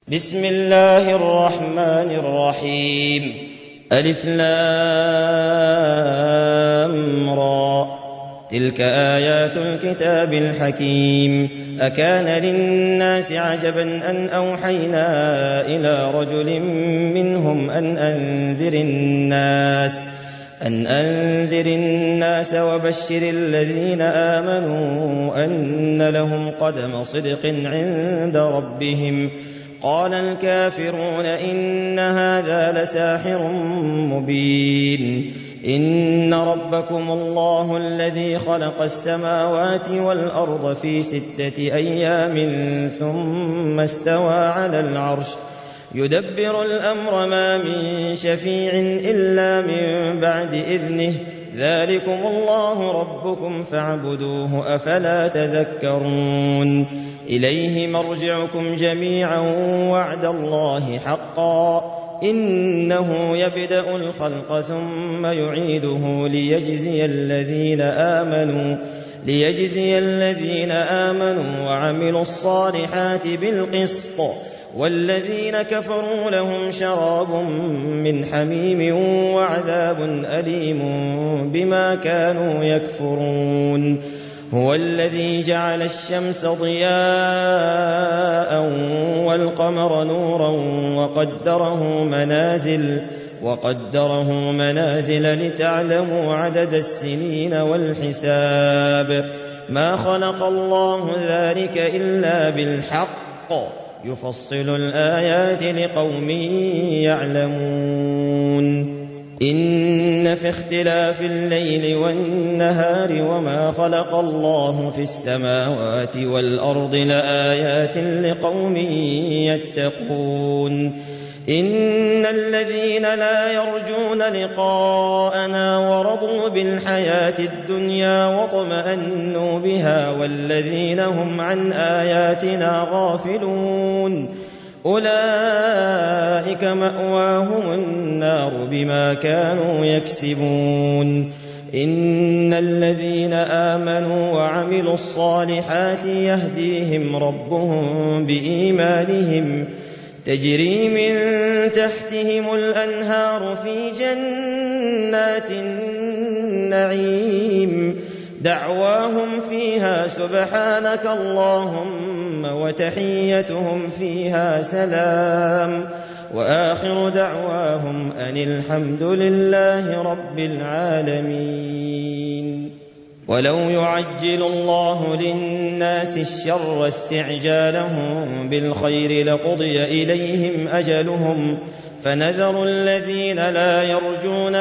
بسم الله الرحمن الرحيم. ألف لام را. تلك آيات الكتاب الحكيم. أكان للناس عجبا أن أوحينا إلى رجل منهم أن أنذر الناس وبشر الذين آمنوا أن لهم قدم صدق عند ربهم. قال الكافرون إن هذا لساحر مبين. إن ربكم الله الذي خلق السماوات والأرض في 6 أيام ثم استوى على العرش يدبر الأمر ما من شفيع إلا من بعد إذنه. ذلكم الله ربكم فاعبدوه أفلا تذكرون. إليه مرجعكم جميعا وعد الله حقا إنه يبدأ الخلق ثم يعيده ليجزي الذين آمنوا وعملوا الصالحات بالقسط والذين كفروا لهم شراب من حميم وعذاب أليم بما كانوا يكفرون. هو الذي جعل الشمس ضياء والقمر نورا وقدره منازل لتعلموا عدد السنين والحساب. ما خلق الله ذلك إلا بالحق يفصل الآيات لقوم يعلمون. إن في اختلاف الليل والنهار وما خلق الله في السماوات والأرض لآيات لقوم يتقون. إن الذين لا يرجون لقاءنا ورضوا بالحياة الدنيا واطمأنوا بها والذين هم عن آياتنا غافلون أولئك مأواهم النار بما كانوا يكسبون. إن الذين آمنوا وعملوا الصالحات يهديهم ربهم بإيمانهم تجري من تحتهم الأنهار في جنات النعيم دعواهم فيها سبحانك اللهم وتحيتهم فيها سلام وآخر دعواهم أن الحمد لله رب العالمين. ولو يعجل الله للناس الشر استعجالهم بالخير لقضي إليهم أجلهم فنذر الذين لا يرجون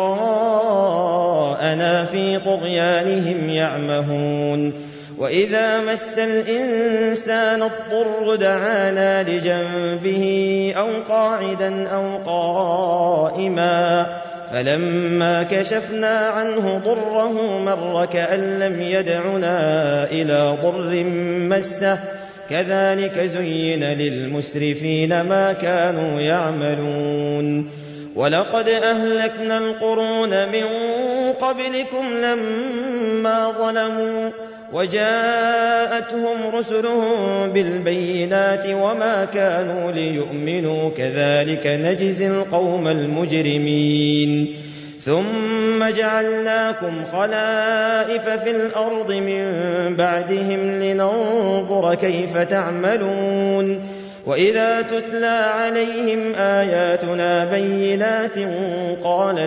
لقاءنا في طغيانهم يعمهون. وإذا مس الإنسان الضر دعانا لجنبه أو قاعدا أو قائما فلما كشفنا عنه ضره مر كأن لم يدعنا إلى ضر مسه كذلك زين للمسرفين ما كانوا يعملون. ولقد أهلكنا القرون من قبلكم لما ظلموا وجاءتهم رسلهم بالبينات وما كانوا ليؤمنوا كذلك نجزي القوم المجرمين. ثم جعلناكم خلائف في الأرض من بعدهم لننظر كيف تعملون. وإذا تتلى عليهم آياتنا بينات قال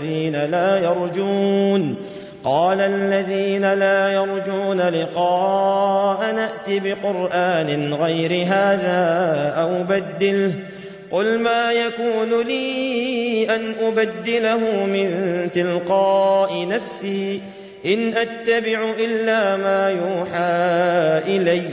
الذين لا يرجون لقاء نأت بقرآن غير هذا أو بدله قل ما يكون لي أن أبدله من تلقاء نفسي إن أتبع إلا ما يوحى إلي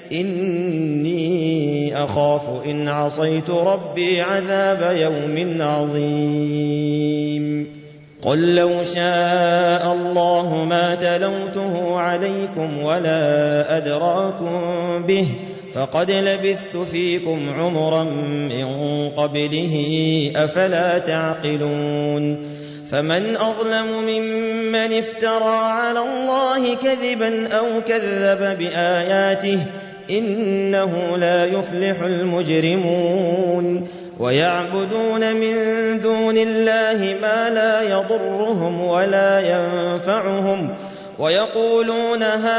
إني أخاف إن عصيت ربي عذاب يوم عظيم. قل لو شاء الله ما تلوته عليكم ولا أدراكم به فقد لبثت فيكم عمرا من قبله أفلا تعقلون. فمن أظلم ممن افترى على الله كذبا أو كذب بآياته إنه لا يفلح المجرمون ويعبدون من دون الله ما لا يضرهم ولا ينفعهم ويقولون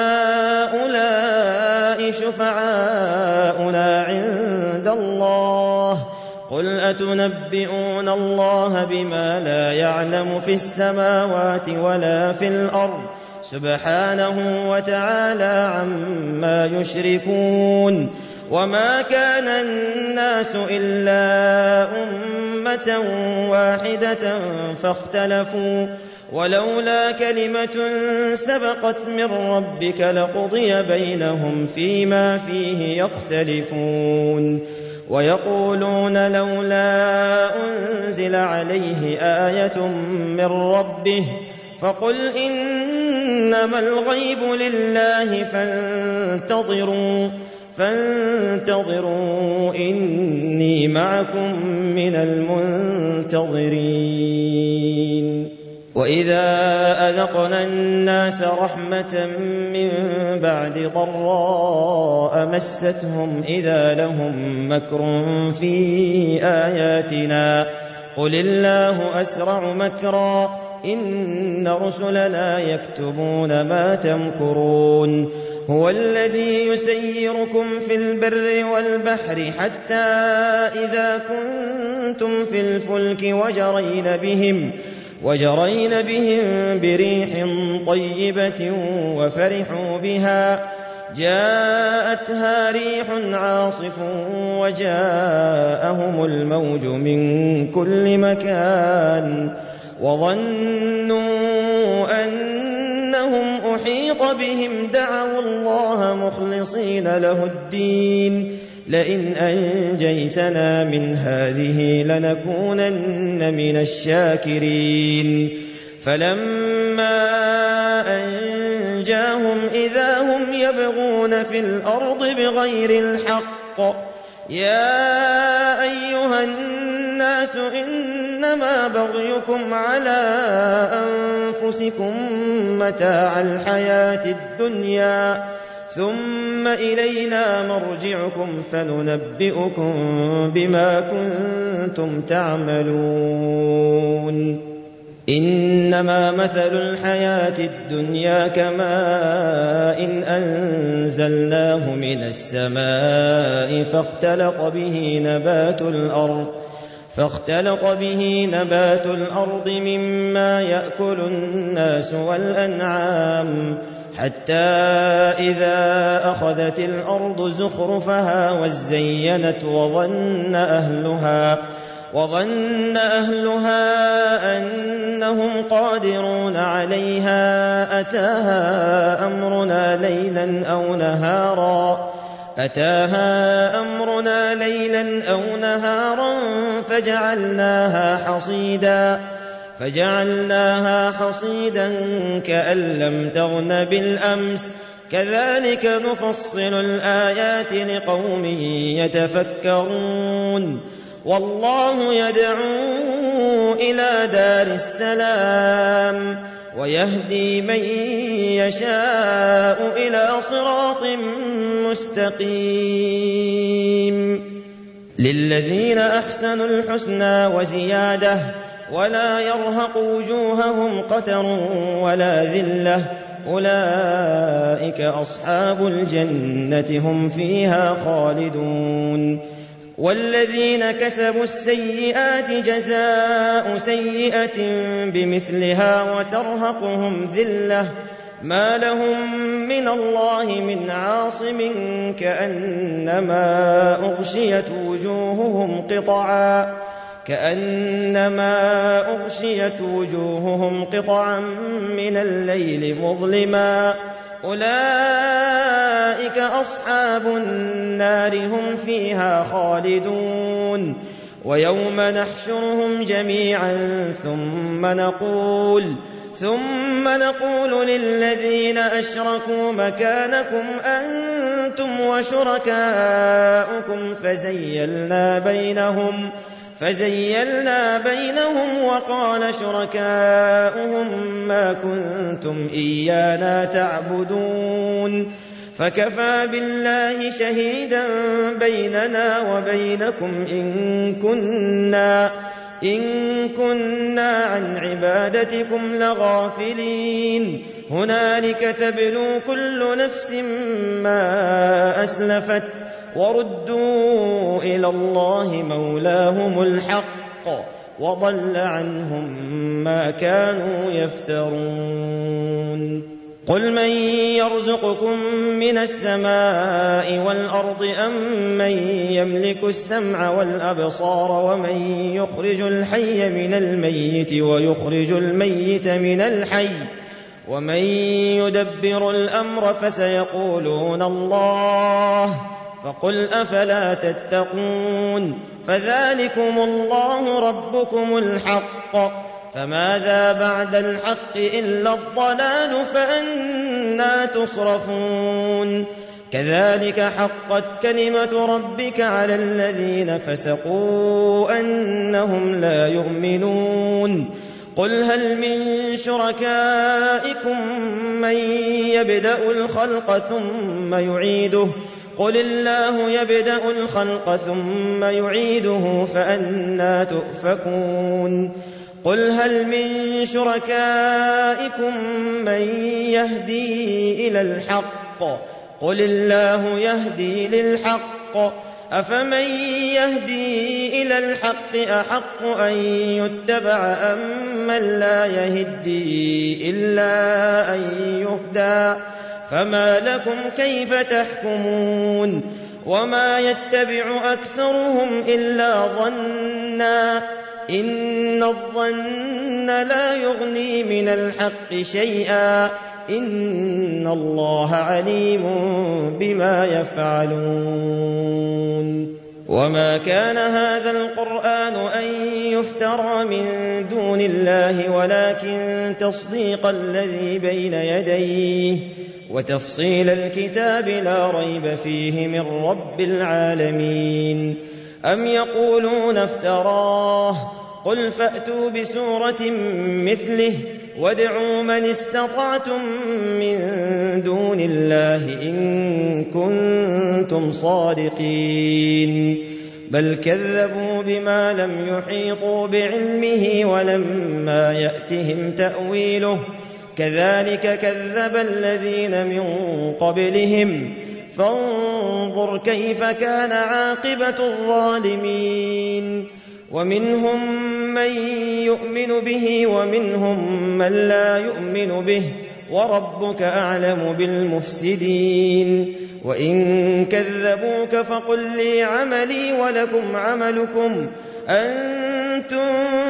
هؤلاء شفعاؤنا عند الله قل أتنبئون الله بما لا يعلم في السماوات ولا في الأرض سبحانه وتعالى عما يشركون وما كان الناس إلا أمة واحدة فاختلفوا ولولا كلمة سبقت من ربك لقضي بينهم فيما فيه يختلفون ويقولون لولا أنزل عليه آية من ربه فقل إنما الغيب لله فانتظروا إني معكم من المنتظرين وإذا أذقنا الناس رحمة من بعد ضراء مستهم إذا لهم مكر في آياتنا قل الله أسرع مكرا إن رسلنا يكتبون ما تمكرون هو الذي يسيركم في البر والبحر حتى إذا كنتم في الفلك وجرين بهم بريح طيبة وفرحوا بها جاءتها ريح عاصف وجاءهم الموج من كل مكان وظنوا أنهم أحيط بهم دعوا الله مخلصين له الدين لئن أنجيتنا من هذه لنكونن من الشاكرين فلما أنجاهم إذا هم يبغون في الأرض بغير الحق يا أيها الناس إنما بغيكم على أنفسكم متاع الحياة الدنيا ثم إلينا مرجعكم فننبئكم بما كنتم تعملون إنما مثل الحياة الدنيا كماء أنزلناه من السماء فاختلط به نبات الأرض مما يأكل الناس والأنعام حتى إذا أخذت الأرض زخرفها وزينت وظن أهلها أنهم قادرون عليها أتاها أمرنا ليلا أو نهارا فجعلناها حصيدا كأن لم تغن بالأمس كذلك نفصل الآيات لقوم يتفكرون والله يدعو إلى دار السلام ويهدي من يشاء إلى صراط مستقيم للذين أحسنوا الحسنى وزيادة ولا يرهق وجوههم قتر ولا ذلة أولئك أصحاب الجنة هم فيها خالدون والذين كسبوا السيئات جزاء سيئة بمثلها وترهقهم ذلة ما لهم من الله من عاصم كأنما أغشيت وجوههم قطعا من الليل مظلما أولئك أصحاب النار هم فيها خالدون ويوم نحشرهم جميعا ثم نقول للذين أشركوا مكانكم أنتم وشركاؤكم فزيلنا بينهم وقال شركاؤهم ما كنتم إيانا تعبدون فكفى بالله شهيدا بيننا وبينكم إن كنا عن عبادتكم لغافلين هنالك تبلو كل نفس ما أسلفت وردوا إلى الله مولاهم الحق وضل عنهم ما كانوا يفترون قل من يرزقكم من السماء والأرض أم من يملك السمع والأبصار ومن يخرج الحي من الميت ويخرج الميت من الحي ومن يدبر الأمر فسيقولون الله فقل أفلا تتقون فذلكم الله ربكم الحق فماذا بعد الحق إلا الضلال فأنى تصرفون كذلك حقت كلمة ربك على الذين فسقوا أنهم لا يؤمنون قل هل من شركائكم من يبدأ الخلق ثم يعيده قل الله يبدأ الخلق ثم يعيده فأنى تؤفكون قل هل من شركائكم من يهدي إلى الحق قل الله يهدي للحق أفمن يهدي إلى الحق أحق أن يتبع أم من لا يهدي إلا أن يهدى فما لكم كيف تحكمون وما يتبع أكثرهم إلا ظنا إن الظن لا يغني من الحق شيئا إن الله عليم بما يفعلون وما كان هذا القرآن أن يفترى من دون الله ولكن تصديق الذي بين يديه وتفصيل الكتاب لا ريب فيه من رب العالمين أم يقولون افتراه قل فأتوا بسورة مثله وادعوا من استطعتم من دون الله إن كنتم صادقين بل كذبوا بما لم يحيطوا بعلمه ولما يأتهم تأويله كذلك كذب الذين من قبلهم فانظر كيف كان عاقبة الظالمين ومنهم من يؤمن به ومنهم من لا يؤمن به وربك أعلم بالمفسدين وإن كذبوك فقل لي عملي ولكم عملكم أنتم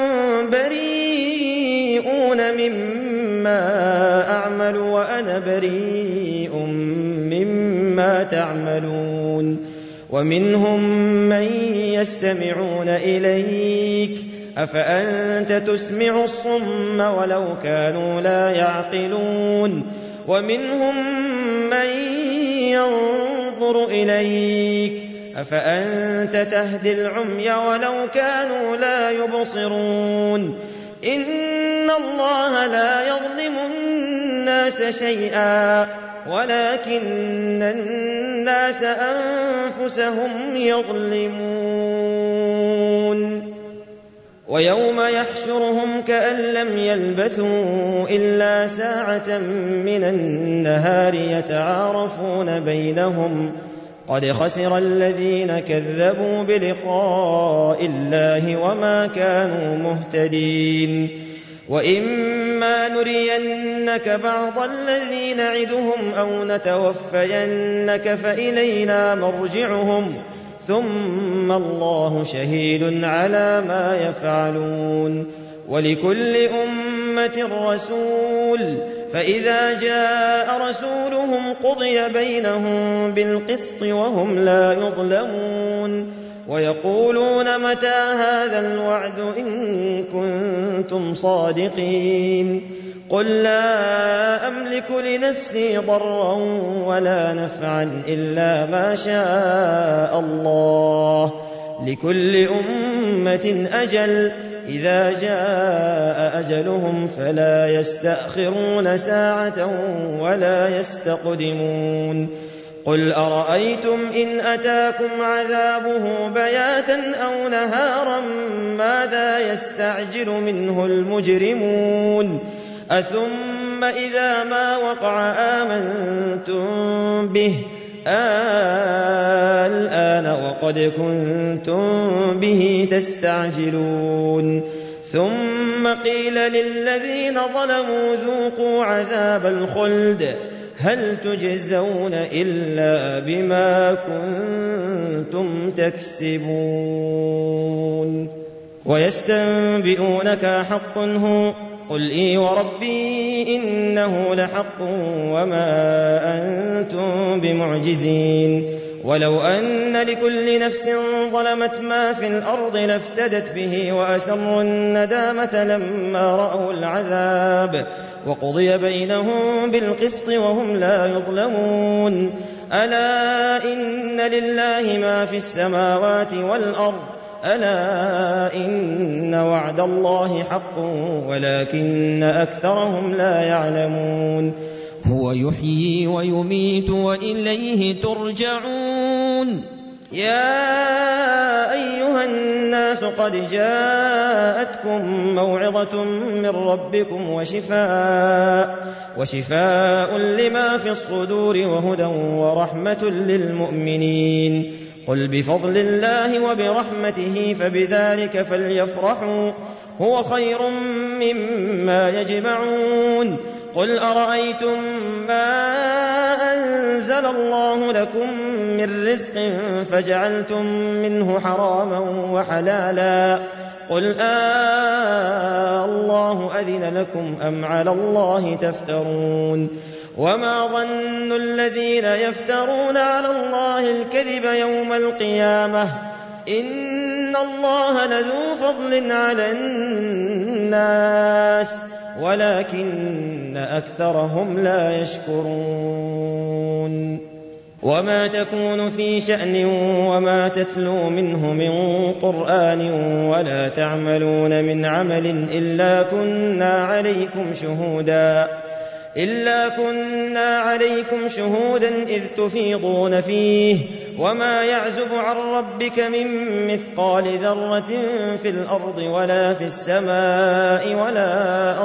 بريئون مما أعمل وأنا بريء مما تعملون ومنهم من يستمعون إليك أفأنت تسمع الصم ولو كانوا لا يعقلون ومنهم من ينظر إليك أفأنت تهدي العمي ولو كانوا لا يبصرون إن الله لا يظلم الناس شيئا ولكن الناس أنفسهم يظلمون ويوم يحشرهم كأن لم يلبثوا إلا ساعة من النهار يتعارفون بينهم قد خسر الذين كذبوا بلقاء الله وما كانوا مهتدين وإما نرينك بعض الذي نعدهم أو نتوفينك فإلينا مرجعهم ثم الله شهيد على ما يفعلون ولكل أمة رسول فإذا جاء رسولهم قضي بينهم بالقسط وهم لا يظلمون ويقولون متى هذا الوعد إن كنتم صادقين قل لا أملك لنفسي ضرا ولا نفعا إلا ما شاء الله لكل أمة أجل إذا جاء أجلهم فلا يستأخرون ساعة ولا يستقدمون قل أرأيتم إن أتاكم عذابه بياتا أو نهارا ماذا يستعجل منه المجرمون أثم إذا ما وقع آمنتم به الآن وقد كنتم به تستعجلون ثم قيل للذين ظلموا ذوقوا عذاب الخلد هل تجزون إلا بما كنتم تكسبون ويستنبئونك حق هو قل إي وربي إنه لحق وما أنتم بمعجزين ولو أن لكل نفس ظلمت ما في الأرض لافتدت به وأسروا الندامة لما رأوا العذاب وقضي بينهم بالقسط وهم لا يظلمون ألا إن لله ما في السماوات والأرض ألا إن وعد الله حق ولكن أكثرهم لا يعلمون هو يحيي ويميت وإليه ترجعون يا أيها الناس قد جاءتكم موعظة من ربكم وشفاء لما في الصدور وهدى ورحمة للمؤمنين قل بفضل الله وبرحمته فبذلك فليفرحوا هو خير مما يجمعون قل أرأيتم ما أنزل الله لكم من رزق فجعلتم منه حراما وحلالا قل الله أذن لكم أم على الله تفترون وما ظن الذين يفترون على الله الكذب يوم القيامة إن الله لذو فضل على الناس ولكن أكثرهم لا يشكرون وما تكون في شأن وما تتلو منه من قرآن ولا تعملون من عمل إلا كنا عليكم شهودا إذ تفيضون فيه وما يعزب عن ربك من مثقال ذرة في الأرض ولا في السماء ولا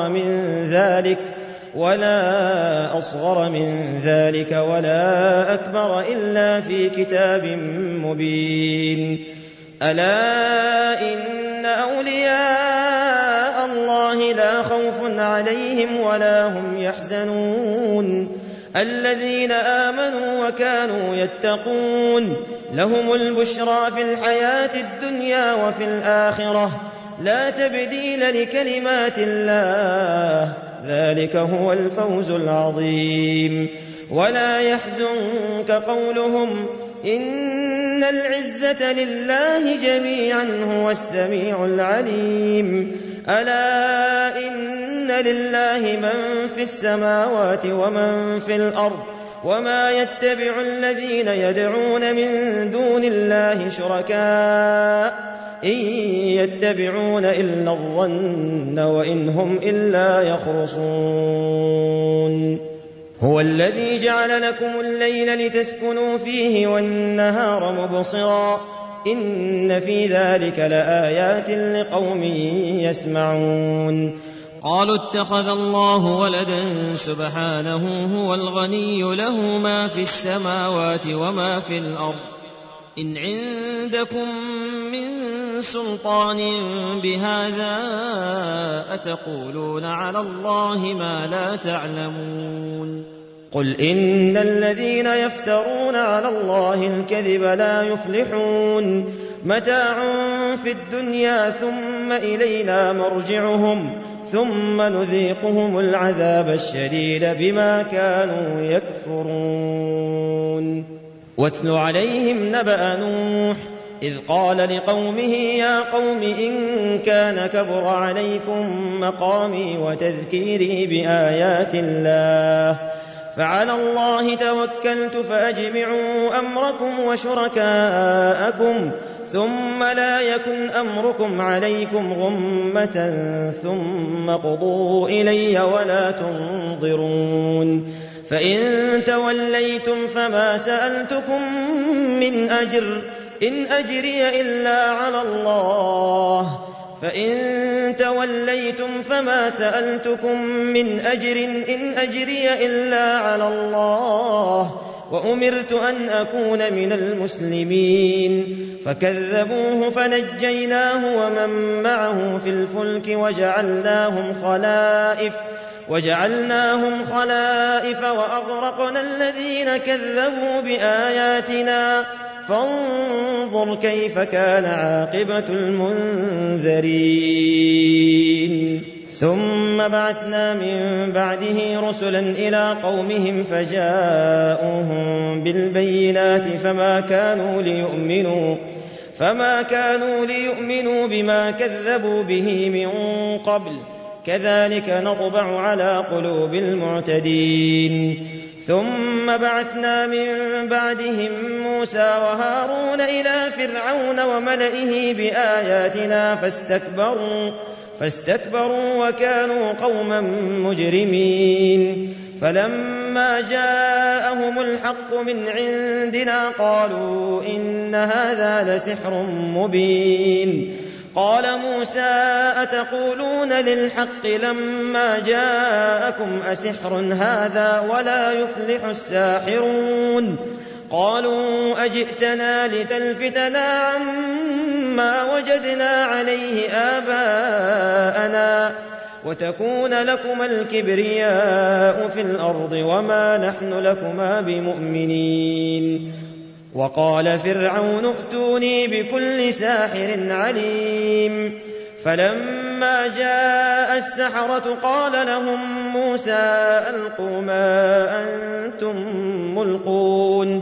أصغر من ذلك ولا أكبر إلا في كتاب مبين ألا إن أولياء الله لا خوف عليهم ولا هم يحزنون الذين آمنوا وكانوا يتقون لهم البشرى في الحياة الدنيا وفي الآخرة لا تبديل لكلمات الله ذلك هو الفوز العظيم ولا يحزنك قولهم إن العزة لله جميعا هو السميع العليم ألا إن لله من في السماوات ومن في الأرض وما يتبع الذين يدعون من دون الله شركاء إن يتبعون إلا الظن وإن هم إلا يخرصون هو الذي جعل لكم الليل لتسكنوا فيه والنهار مبصرا إن في ذلك لآيات لقوم يسمعون قالوا اتخذ الله ولدا سبحانه هو الغني له ما في السماوات وما في الأرض إن عندكم من سلطان بهذا أتقولون على الله ما لا تعلمون قل إن الذين يفترون على الله الكذب لا يفلحون متاع في الدنيا ثم إلينا مرجعهم ثم نذيقهم العذاب الشديد بما كانوا يكفرون واتل عليهم نبأ نوح إذ قال لقومه يا قوم إن كان كبر عليكم مقامي وتذكيري بآيات الله فعلى الله توكلت فأجمعوا أمركم وشركاءكم ثم لا يكن أمركم عليكم غمة ثم قضوا إلي ولا تنظرون فإن توليتم فما سألتكم من أجر إن أجري إلا على الله فإن توليتم فما سألتكم من أجر إن أجري إلا على الله وأمرت أن أكون من المسلمين فكذبوه فنجيناه ومن معه في الفلك وجعلناهم خلائف وأغرقنا الذين كذبوا بآياتنا فانظر كيف كان عاقبة المنذرين ثم بعثنا من بعده رسلا إلى قومهم فجاءوهم بالبينات فما كانوا ليؤمنوا بما كذبوا به من قبل كذلك نطبع على قلوب المعتدين ثم بعثنا من بعدهم موسى وهارون إلى فرعون وملئه بآياتنا فاستكبروا وكانوا قوما مجرمين فلما جاءهم الحق من عندنا قالوا إن هذا لسحر مبين قال موسى أتقولون للحق لما جاءكم أسحر هذا ولا يفلح الساحرون قالوا أجئتنا لتلفتنا عما وجدنا عليه آباءنا وتكون لكما الكبرياء في الأرض وما نحن لكما بمؤمنين وقال فرعون ائتوني بكل ساحر عليم فلما جاء السحرة قال لهم موسى ألقوا ما أنتم ملقون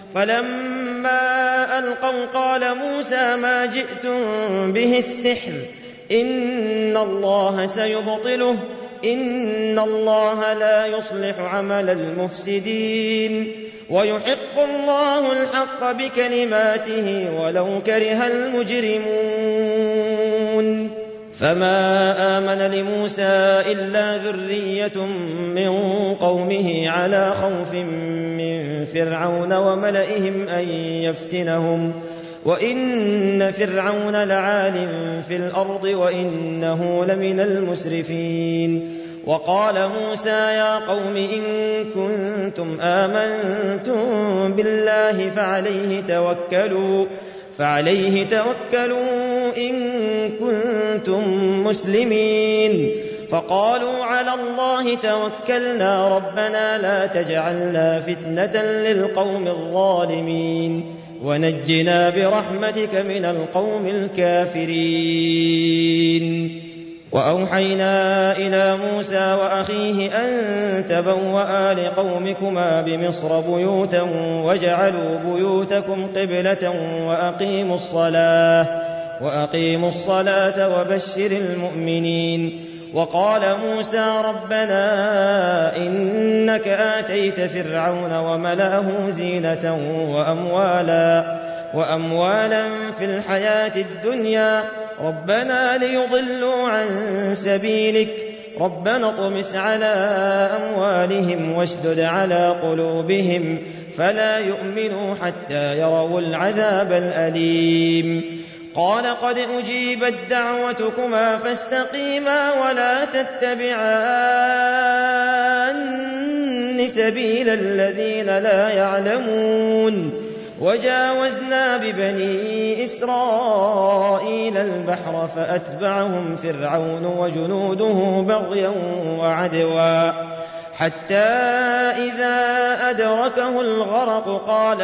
فلما ألقوا قال موسى ما جئتم به السحر إن الله سيبطله إن الله لا يصلح عمل المفسدين ويحق الله الحق بكلماته ولو كره المجرمون فما آمن لموسى إلا ذرية من قومه على خوف من فرعون وملئهم أن يفتنهم وإن فرعون لعال في الأرض وإنه لمن المسرفين وقال موسى يا قوم إن كنتم آمنتم بالله فعليه توكلوا إن كنتم مسلمين فقالوا على الله توكلنا ربنا لا تجعلنا فتنة للقوم الظالمين ونجنا برحمتك من القوم الكافرين وأوحينا إلى موسى وأخيه أن تبوأ لقومكما بمصر بيوتا وجعلوا بيوتكم قبلة وأقيموا الصلاة وبشر المؤمنين وقال موسى ربنا إنك آتيت فرعون وملأه زينة وأموالا في الحياة الدنيا ربنا ليضلوا عن سبيلك ربنا اطمس على أموالهم واشدد على قلوبهم فلا يؤمنوا حتى يروا العذاب الأليم قال قد أجيبت دعوتكما فاستقيما ولا تتبعان سبيل الذين لا يعلمون وجاوزنا ببني إسرائيل البحر فأتبعهم فرعون وجنوده بغيا وعدوا حتى إذا أدركه الغرق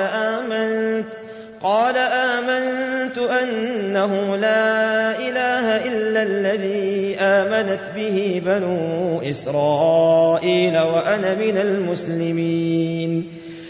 قال آمنت أنه لا إله إلا الذي آمنت به بنو إسرائيل وأنا من المسلمين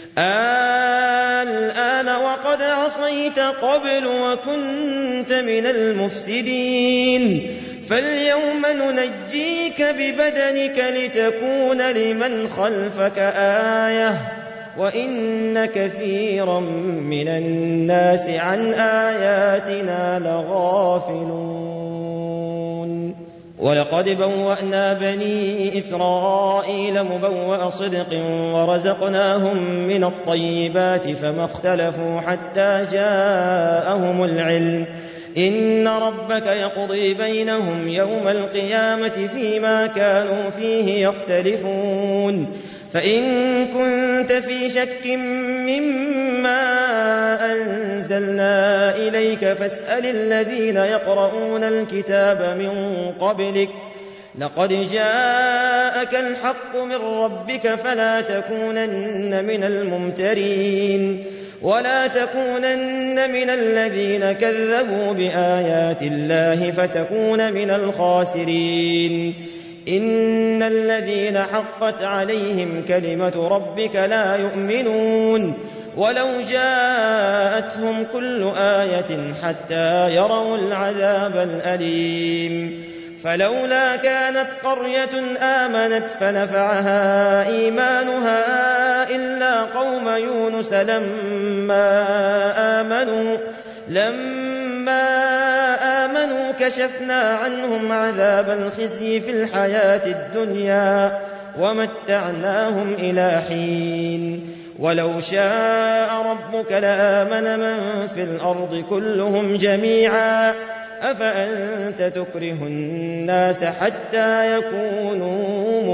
الآن وقد عصيت قبل وكنت من المفسدين فاليوم ننجيك ببدنك لتكون لمن خلفك آية وإن كثيرا من الناس عن آياتنا لغافلون ولقد بوأنا بني إسرائيل مبوأ صدق ورزقناهم من الطيبات فما اختلفوا حتى جاءهم العلم إن ربك يقضي بينهم يوم القيامة فيما كانوا فيه يختلفون فإن كنت في شك مما أنزلنا إليك فاسأل الذين يقرؤون الكتاب من قبلك لقد جاءك الحق من ربك فلا تكونن من الممترين ولا تكونن من الذين كذبوا بآيات الله فتكون من الخاسرين إن الذين حقت عليهم كلمة ربك لا يؤمنون ولو جاءتهم كل آية حتى يروا العذاب الأليم فلولا كانت قرية آمنت فنفعها إيمانها إلا قوم يونس لما آمنوا كشفنا عنهم عذاب الخزي في الحياة الدنيا ومتعناهم إلى حين ولو شاء ربك لآمن من في الأرض كلهم جميعا أفأنت تكره الناس حتى يكونوا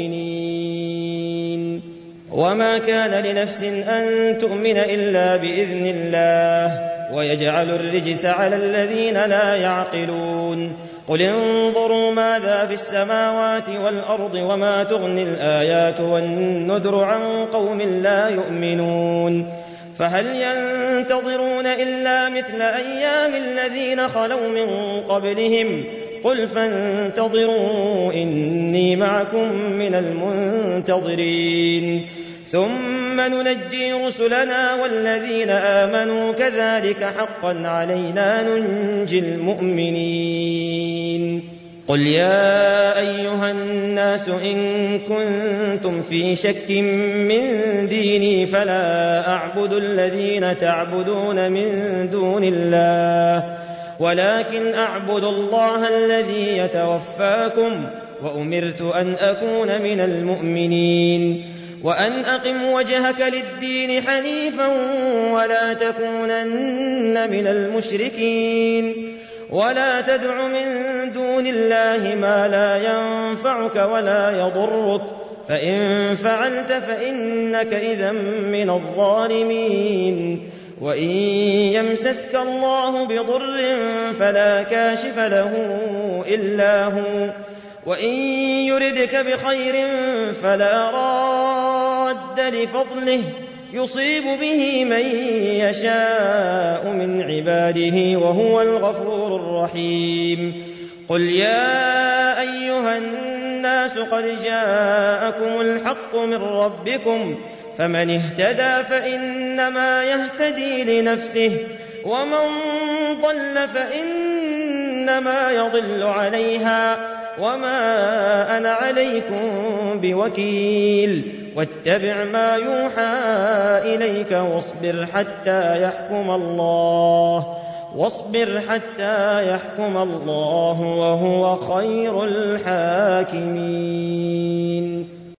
مؤمنين وما كان لنفس أن تؤمن إلا بإذن الله ويجعل الرجس على الذين لا يعقلون قل انظروا ماذا في السماوات والأرض وما تغني الآيات والنذر عن قوم لا يؤمنون فهل ينتظرون إلا مثل أيام الذين خلوا من قبلهم قل فانتظروا إني معكم من المنتظرين ثم ننجي رسلنا والذين آمنوا كذلك حقا علينا ننجي المؤمنين قل يا أيها الناس إن كنتم في شك من ديني فلا أعبد الذين تعبدون من دون الله ولكن أعبد الله الذي يتوفاكم وأمرت أن أكون من المؤمنين وأن أقم وجهك للدين حنيفا ولا تكونن من المشركين ولا تدع من دون الله ما لا ينفعك ولا يضرك فإن فعلت فإنك إذا من الظالمين وإن يمسسك الله بضر فلا كاشف له إلا هو وإن يردك بخير فلا راد لفضله يصيب به من يشاء من عباده وهو الغفور الرحيم قل يا أيها الناس قد جاءكم الحق من ربكم فمن اهتدى فإنما يهتدي لنفسه ومن ضل فإنما يضل عليها وما أنا عليكم بوكيل واتبع ما يوحى إليك واصبر حتى يحكم الله وهو خير الحاكمين